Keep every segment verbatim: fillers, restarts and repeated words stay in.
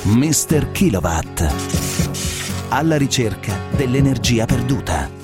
mister Kilowatt. Alla ricerca dell'energia perduta.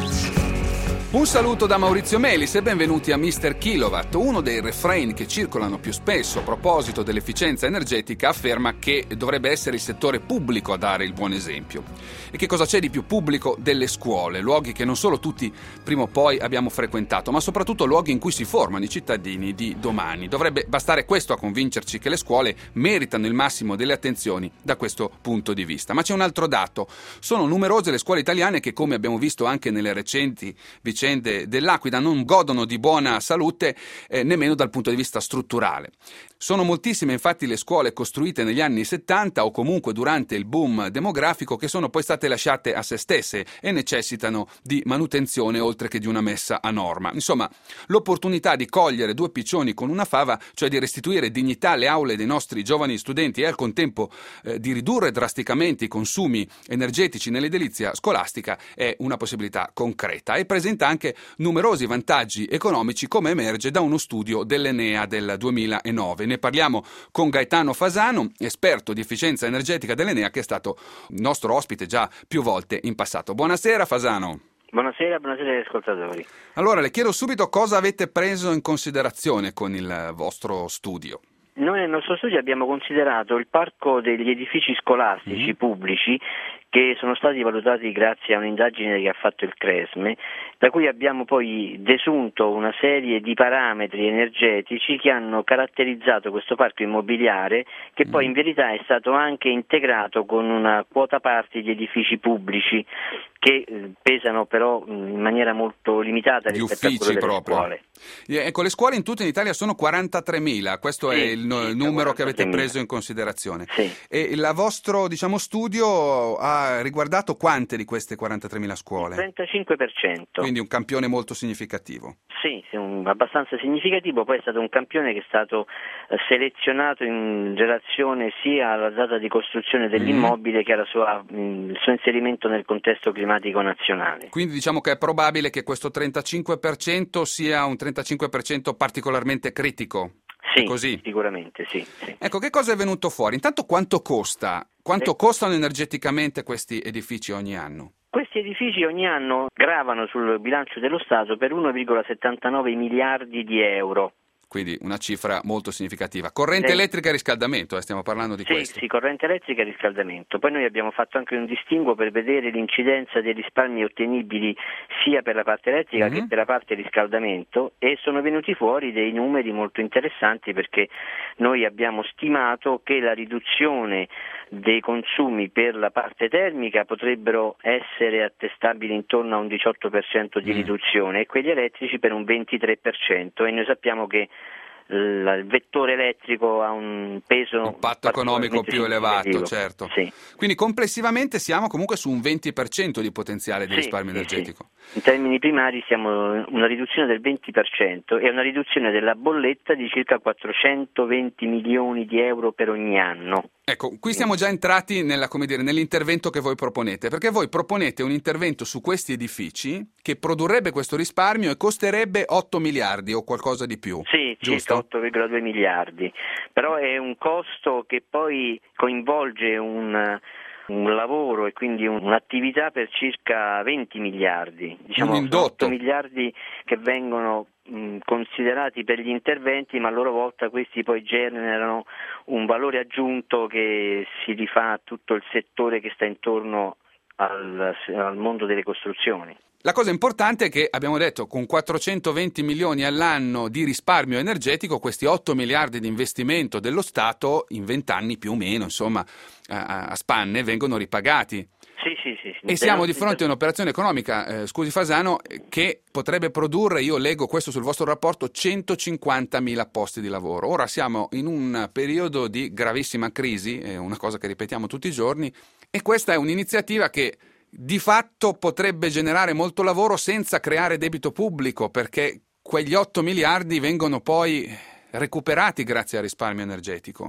Un saluto da Maurizio Melis e benvenuti a mister Kilowatt. Uno dei refrain che circolano più spesso a proposito dell'efficienza energetica afferma che dovrebbe essere il settore pubblico a dare il buon esempio. E che cosa c'è di più pubblico delle scuole, luoghi che non solo tutti prima o poi abbiamo frequentato, ma soprattutto luoghi in cui si formano i cittadini di domani. Dovrebbe bastare questo a convincerci che le scuole meritano il massimo delle attenzioni da questo punto di vista. Ma c'è un altro dato: sono numerose le scuole italiane che, come abbiamo visto anche nelle recenti vicende dell'Aquila, non godono di buona salute eh, nemmeno dal punto di vista strutturale. Sono moltissime infatti le scuole costruite negli anni settanta o comunque durante il boom demografico che sono poi state lasciate a se stesse e necessitano di manutenzione oltre che di una messa a norma. Insomma, l'opportunità di cogliere due piccioni con una fava, cioè di restituire dignità alle aule dei nostri giovani studenti e al contempo eh, di ridurre drasticamente i consumi energetici nell'edilizia scolastica, è una possibilità concreta e presenta anche numerosi vantaggi economici, come emerge da uno studio dell'Enea del duemilanove. Ne parliamo con Gaetano Fasano, esperto di efficienza energetica dell'Enea, che è stato nostro ospite già più volte in passato. Buonasera Fasano. Buonasera, buonasera agli ascoltatori. Allora, le chiedo subito cosa avete preso in considerazione con il vostro studio. Noi nel nostro studio abbiamo considerato il parco degli edifici scolastici mm. pubblici che sono stati valutati grazie a un'indagine che ha fatto il Cresme, da cui abbiamo poi desunto una serie di parametri energetici che hanno caratterizzato questo parco immobiliare, che poi in verità è stato anche integrato con una quota parte di edifici pubblici che pesano però in maniera molto limitata Gli rispetto a quello delle proprio. scuole. Ecco, le scuole in tutto in Italia sono quarantatremila, questo sì, è il sì, numero che avete preso in considerazione. Sì. E il vostro, diciamo, studio ha riguardato quante di queste quarantatremila scuole? Il trentacinque per cento. Quindi un campione molto significativo. Sì, sì, un, abbastanza significativo. Poi è stato un campione che è stato eh, selezionato in relazione sia alla data di costruzione dell'immobile mm. che alla sua, mh, il suo inserimento nel contesto climatico nazionale. Quindi diciamo che è probabile che questo trentacinque per cento sia un trentacinque per cento particolarmente critico. Sì, così? Sicuramente sì, sì. Ecco, che cosa è venuto fuori? Intanto quanto costa? Quanto costano energeticamente questi edifici ogni anno? Questi edifici ogni anno gravano sul bilancio dello Stato per uno virgola settantanove miliardi di euro. Quindi una cifra molto significativa. Corrente sì. elettrica e riscaldamento, eh, stiamo parlando di sì, questo. Sì, corrente elettrica e riscaldamento. Poi noi abbiamo fatto anche un distinguo per vedere l'incidenza dei risparmi ottenibili sia per la parte elettrica mm-hmm. che per la parte riscaldamento, e sono venuti fuori dei numeri molto interessanti, perché noi abbiamo stimato che la riduzione dei consumi per la parte termica potrebbero essere attestabili intorno a un diciotto per cento di mm. riduzione, e quelli elettrici per un ventitré per cento, e noi sappiamo che il vettore elettrico ha un peso, un impatto economico più elevato, certo. Sì. Quindi complessivamente siamo comunque su un venti per cento di potenziale di sì, risparmio sì, energetico. Sì. In termini primari siamo in una riduzione del venti per cento e una riduzione della bolletta di circa quattrocentoventi milioni di euro per ogni anno. Ecco, qui siamo già entrati nella, come dire, nell'intervento che voi proponete, perché voi proponete un intervento su questi edifici che produrrebbe questo risparmio e costerebbe otto miliardi o qualcosa di più. Sì, giusto? Circa otto virgola due miliardi, però è un costo che poi coinvolge un, un lavoro e quindi un, un'attività per circa venti miliardi, diciamo un indotto. otto miliardi che vengono mh, considerati per gli interventi, ma a loro volta questi poi generano un valore aggiunto che si rifà a tutto il settore che sta intorno al, al mondo delle costruzioni. La cosa importante è che, abbiamo detto, con quattrocentoventi milioni all'anno di risparmio energetico, questi otto miliardi di investimento dello Stato in venti anni più o meno, insomma, a, a spanne, vengono ripagati. Sì, sì, sì. E siamo di fronte a un'operazione economica, eh, scusi Fasano, che potrebbe produrre, io leggo questo sul vostro rapporto, centocinquantamila posti di lavoro. Ora siamo in un periodo di gravissima crisi, è una cosa che ripetiamo tutti i giorni, e questa è un'iniziativa che di fatto potrebbe generare molto lavoro senza creare debito pubblico, perché quegli otto miliardi vengono poi recuperati grazie al risparmio energetico.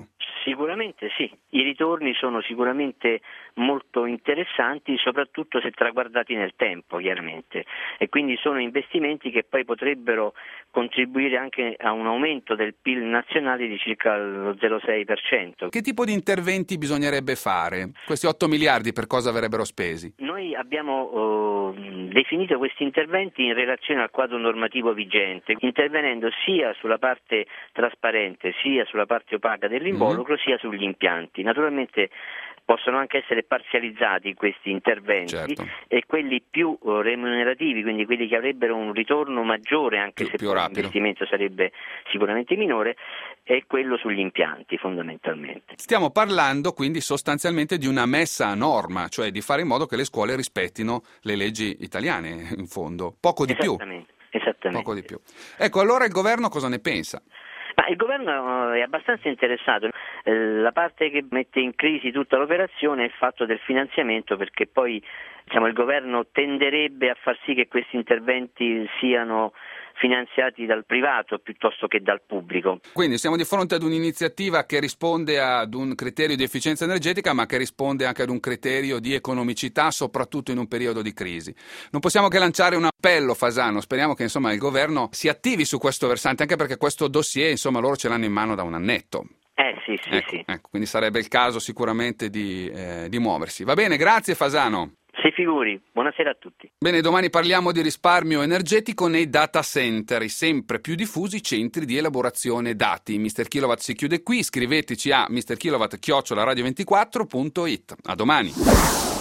Sicuramente sì, i ritorni sono sicuramente molto interessanti, soprattutto se traguardati nel tempo, chiaramente, e quindi sono investimenti che poi potrebbero contribuire anche a un aumento del P I L nazionale di circa lo zero virgola sei per cento. Che tipo di interventi bisognerebbe fare? Questi otto miliardi per cosa verrebbero spesi? Noi abbiamo eh, definito questi interventi in relazione al quadro normativo vigente, intervenendo sia sulla parte trasparente sia sulla parte opaca dell'involucro, mm. sia sugli impianti. Naturalmente possono anche essere parzializzati questi interventi, certo. E quelli più uh, remunerativi, quindi quelli che avrebbero un ritorno maggiore, anche più, se più l'investimento sarebbe sicuramente minore, è quello sugli impianti fondamentalmente. Stiamo parlando quindi sostanzialmente di una messa a norma, cioè di fare in modo che le scuole rispettino le leggi italiane, in fondo, poco di più. Esattamente. Poco di più. Ecco, allora il governo cosa ne pensa? Ma il governo è abbastanza interessato. La parte che mette in crisi tutta l'operazione è il fatto del finanziamento, perché poi diciamo, il governo tenderebbe a far sì che questi interventi siano finanziati dal privato piuttosto che dal pubblico. Quindi siamo di fronte ad un'iniziativa che risponde ad un criterio di efficienza energetica, ma che risponde anche ad un criterio di economicità, soprattutto in un periodo di crisi. Non possiamo che lanciare un appello, Fasano, speriamo che insomma il governo si attivi su questo versante, anche perché questo dossier insomma loro ce l'hanno in mano da un annetto. Eh sì, sì, ecco, sì. Ecco, quindi sarebbe il caso sicuramente di, eh, di muoversi. Va bene, grazie Fasano. Si figuri, buonasera a tutti. Bene, domani parliamo di risparmio energetico nei data center, i sempre più diffusi centri di elaborazione dati. mister Kilowatt si chiude qui, scriveteci a mister kilowatt chiocciola radio ventiquattro punto it. A domani.